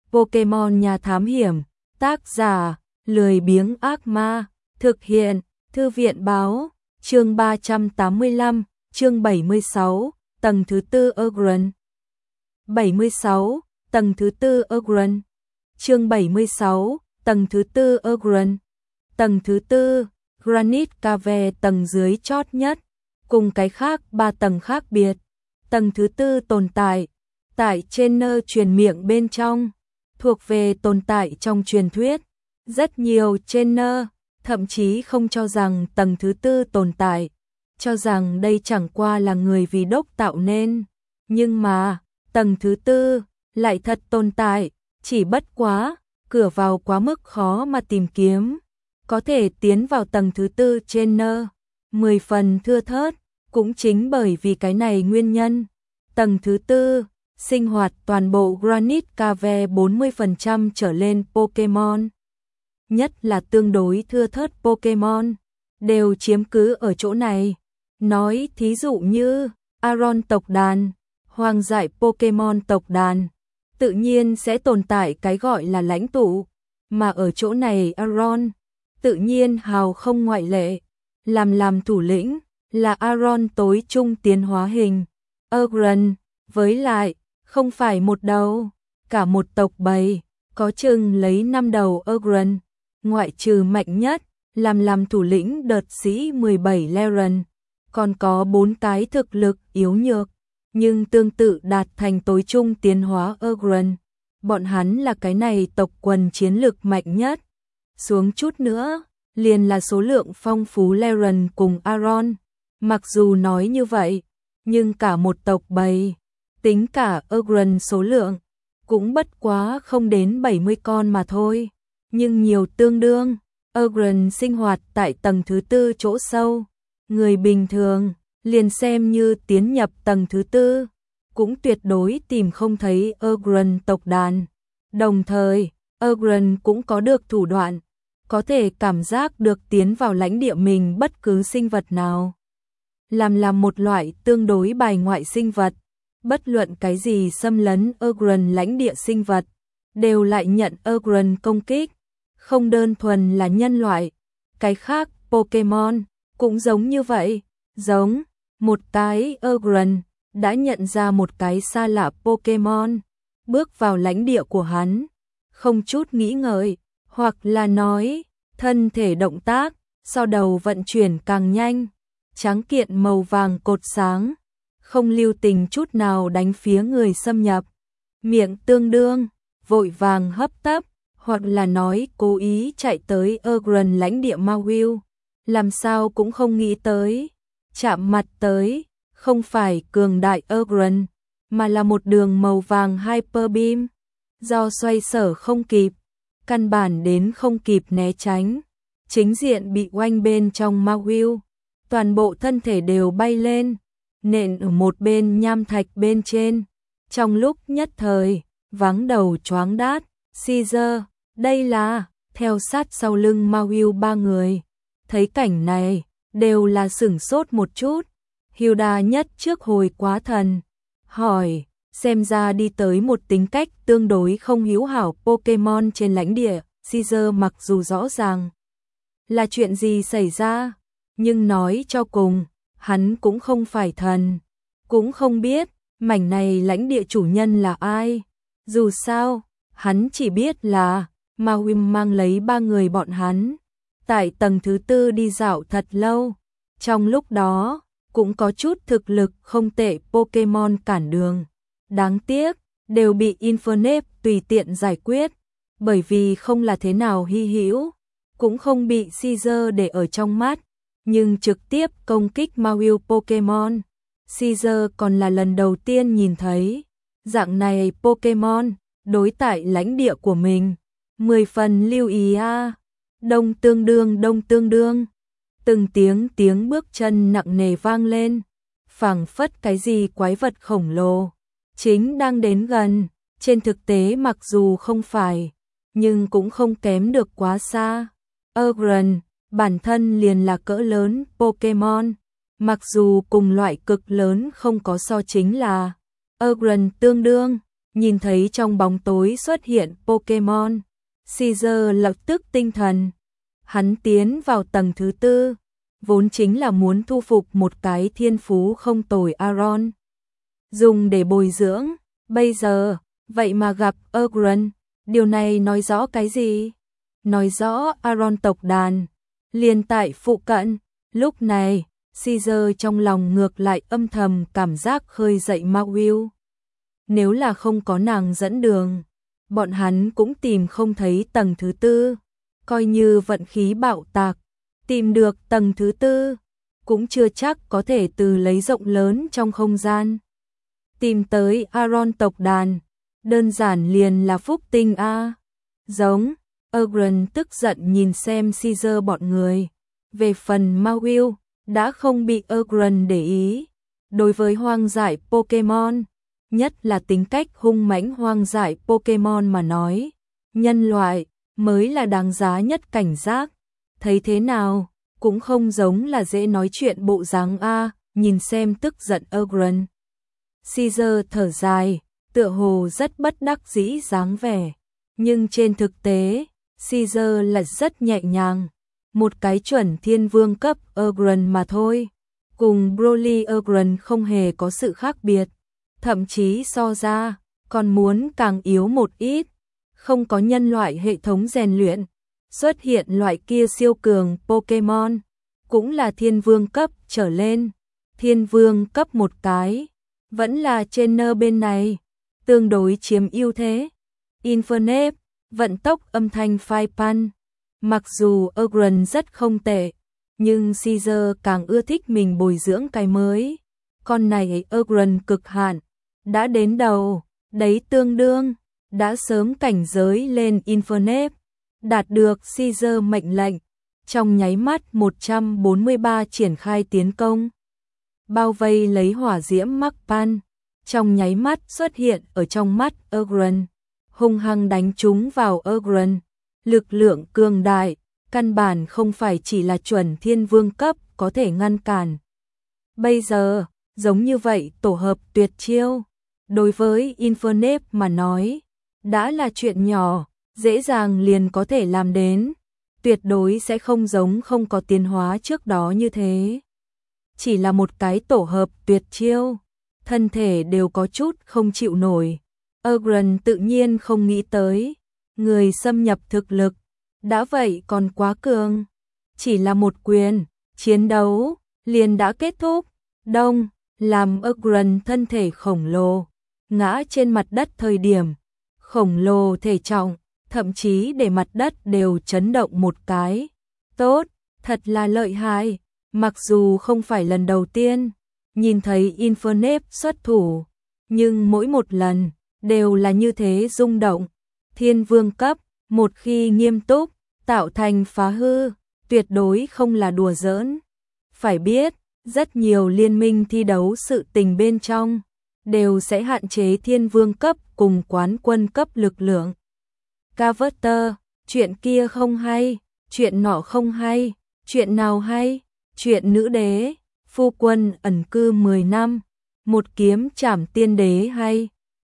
Pokemon Nhà Thám Hiểm, tác giả, lười biếng ác ma, thực hiện, Thư viện Báo, chương 385, chương 76, tầng thứ tư Ogrun. 76, tầng thứ tư Ogrun. Chương 76, tầng thứ tư Ogrun. Tầng thứ tư, Granite Cave tầng dưới chót nhất, cùng cái khác 3 tầng khác biệt. Tầng thứ tư tồn tại tại trên nơi truyền miệng bên trong, thuộc về tồn tại trong truyền thuyết. Rất nhiều trên nơ, thậm chí không cho rằng tầng thứ tư tồn tại, cho rằng đây chẳng qua là người vì đốc tạo nên. Nhưng mà, tầng thứ tư lại thật tồn tại, chỉ bất quá, cửa vào quá mức khó mà tìm kiếm. Có thể tiến vào tầng thứ tư trên nơ, 10 phần thưa thớt, cũng chính bởi vì cái này nguyên nhân. Tầng thứ tư, sinh hoạt toàn bộ Granite Cave 40% trở lên Pokemon. Nhất là tương đối thưa thớt Pokemon, đều chiếm cứ ở chỗ này. Nói thí dụ như, Aron tộc đàn, hoang dại Pokemon tộc đàn, tự nhiên sẽ tồn tại cái gọi là lãnh tụ, mà ở chỗ này Aron, tự nhiên hào không ngoại lệ, làm thủ lĩnh, là Aron tối trung tiến hóa hình, Ogrun, với lại, không phải một đầu, cả một tộc bầy, có chừng lấy 5 đầu Ogrun, ngoại trừ mạnh nhất, làm thủ lĩnh đợt sĩ 17 Leren, còn có 4 cái thực lực yếu nhược, nhưng tương tự đạt thành tối trung tiến hóa Ogrun. Bọn hắn là cái này tộc quần chiến lực mạnh nhất. Xuống chút nữa, liền là số lượng phong phú Leren cùng Aron. Mặc dù nói như vậy, nhưng cả một tộc bầy, tính cả Ogrun số lượng, cũng bất quá không đến 70 con mà thôi. Nhưng nhiều tương đương, Ogrun sinh hoạt tại tầng thứ tư chỗ sâu. Người bình thường, liền xem như tiến nhập tầng thứ tư, cũng tuyệt đối tìm không thấy Ogrun tộc đàn. Đồng thời, Ogrun cũng có được thủ đoạn, có thể cảm giác được tiến vào lãnh địa mình bất cứ sinh vật nào. Làm một loại tương đối bài ngoại sinh vật, bất luận cái gì xâm lấn Ogrun lãnh địa sinh vật, đều lại nhận Ogrun công kích, không đơn thuần là nhân loại. Cái khác, Pokemon, cũng giống như vậy, giống một cái Ogrun đã nhận ra một cái xa lạ Pokemon, bước vào lãnh địa của hắn, không chút nghĩ ngợi, hoặc là nói, thân thể động tác, sau đầu vận chuyển càng nhanh, tráng kiện màu vàng cột sáng, không lưu tình chút nào đánh phía người xâm nhập, miệng tương đương, vội vàng hấp tấp, hoặc là nói cố ý chạy tới Ogrun lãnh địa Mawile, làm sao cũng không nghĩ tới, chạm mặt tới, không phải cường đại Ogrun, mà là một đường màu vàng Hyper Beam, do xoay sở không kịp, căn bản đến không kịp né tránh, chính diện bị oanh bên trong Mawile, toàn bộ thân thể đều bay lên, nện ở một bên nham thạch bên trên, trong lúc nhất thời, váng đầu choáng đát. Caesar, đây là, theo sát sau lưng Mawile 3 người, thấy cảnh này, đều là sửng sốt một chút. Hilda nhất trước hồi quá thần, hỏi, xem ra đi tới một tính cách tương đối không hữu hảo Pokemon trên lãnh địa. Caesar mặc dù rõ ràng là chuyện gì xảy ra, nhưng nói cho cùng, hắn cũng không phải thần, cũng không biết mảnh này lãnh địa chủ nhân là ai. Dù sao, hắn chỉ biết là Mawile mang lấy 3 người bọn hắn tại tầng thứ tư đi dạo thật lâu, trong lúc đó cũng có chút thực lực không tệ Pokemon cản đường. Đáng tiếc, đều bị Infernape tùy tiện giải quyết, bởi vì không là thế nào hy hữu, cũng không bị Caesar để ở trong mắt, nhưng trực tiếp công kích Mawile Pokemon. Caesar còn là lần đầu tiên nhìn thấy dạng này Pokemon đối tại lãnh địa của mình, 10 phần lưu ý a. Đông tương đương, từng tiếng bước chân nặng nề vang lên, phảng phất cái gì quái vật khổng lồ chính đang đến gần. Trên thực tế mặc dù không phải, nhưng cũng không kém được quá xa. Ogrun bản thân liền là cỡ lớn Pokemon, mặc dù cùng loại cực lớn không có so chính là Ogrun tương đương, Nhìn thấy trong bóng tối xuất hiện Pokemon, Caesar lập tức tinh thần. Hắn tiến vào tầng thứ 4, vốn chính là muốn thu phục một cái thiên phú không tồi Aron, dùng để bồi dưỡng. Bây giờ, vậy mà gặp Aggron, điều này nói rõ cái gì? Nói rõ Aron tộc đàn liền tại phụ cận. Lúc này, Caesar trong lòng ngược lại âm thầm cảm giác khơi dậy ma will. Nếu là không có nàng dẫn đường, bọn hắn cũng tìm không thấy tầng thứ 4. Coi như vận khí bạo tạc, tìm được tầng thứ 4, cũng chưa chắc có thể từ lấy rộng lớn trong không gian tìm tới Aron tộc đàn, đơn giản liền là phúc tinh a. Giống, Aggron tức giận nhìn xem Caesar bọn người. Về phần Mawile, đã không bị Aggron để ý. Đối với hoang dại Pokemon, nhất là tính cách hung mãnh hoang dại Pokemon mà nói, nhân loại mới là đáng giá nhất cảnh giác. Thấy thế nào, cũng không giống là dễ nói chuyện bộ dáng a. Nhìn xem tức giận Aggron, Caesar thở dài, tựa hồ rất bất đắc dĩ dáng vẻ. Nhưng trên thực tế, Caesar là rất nhẹ nhàng. Một cái chuẩn thiên vương cấp Aggron mà thôi. Cùng Broly Aggron không hề có sự khác biệt. Thậm chí so ra, còn muốn càng yếu một ít. Không có nhân loại hệ thống rèn luyện. Xuất hiện loại kia siêu cường Pokemon. Cũng là thiên vương cấp trở lên. Thiên vương cấp một cái. Vẫn là trainer bên này. Tương đối chiếm ưu thế. Infernape, vận tốc âm thanh phai pan. Mặc dù Aggron rất không tệ, nhưng Caesar càng ưa thích mình bồi dưỡng cái mới. Con này Aggron cực hạn, đã đến đầu, đấy tương đương, đã sớm cảnh giới lên Infernape, đạt được Caesar mệnh lệnh. Trong nháy mắt 143 triển khai tiến công. Bao vây lấy hỏa diễm Mach Pan, trong nháy mắt xuất hiện ở trong mắt Aggron, hung hăng đánh trúng vào Aggron. Lực lượng cường đại, căn bản không phải chỉ là chuẩn thiên vương cấp có thể ngăn cản. Bây giờ, giống như vậy tổ hợp tuyệt chiêu, đối với Infernape mà nói, đã là chuyện nhỏ, dễ dàng liền có thể làm đến. Tuyệt đối sẽ không giống không có tiến hóa trước đó như thế. Chỉ là một cái tổ hợp tuyệt chiêu, thân thể đều có chút không chịu nổi. Aggron tự nhiên không nghĩ tới, người xâm nhập thực lực, đã vậy còn quá cường. Chỉ là một quyền, chiến đấu, liền đã kết thúc. Đông, làm Aggron thân thể khổng lồ, ngã trên mặt đất thời điểm, khổng lồ thể trọng, thậm chí để mặt đất đều chấn động một cái. Tốt, thật là lợi hại, mặc dù không phải lần đầu tiên, nhìn thấy Infernape xuất thủ, nhưng mỗi một lần, đều là như thế rung động. Thiên vương cấp, một khi nghiêm túc, tạo thành phá hư, tuyệt đối không là đùa giỡn. Phải biết, rất nhiều liên minh thi đấu sự tình bên trong, đều sẽ hạn chế thiên vương cấp cùng quán quân cấp lực lượng. Carter, chuyện kia không hay, chuyện nọ không hay, chuyện nào hay, chuyện nữ đế, phu quân ẩn cư 10 năm, một kiếm trảm tiên đế hay.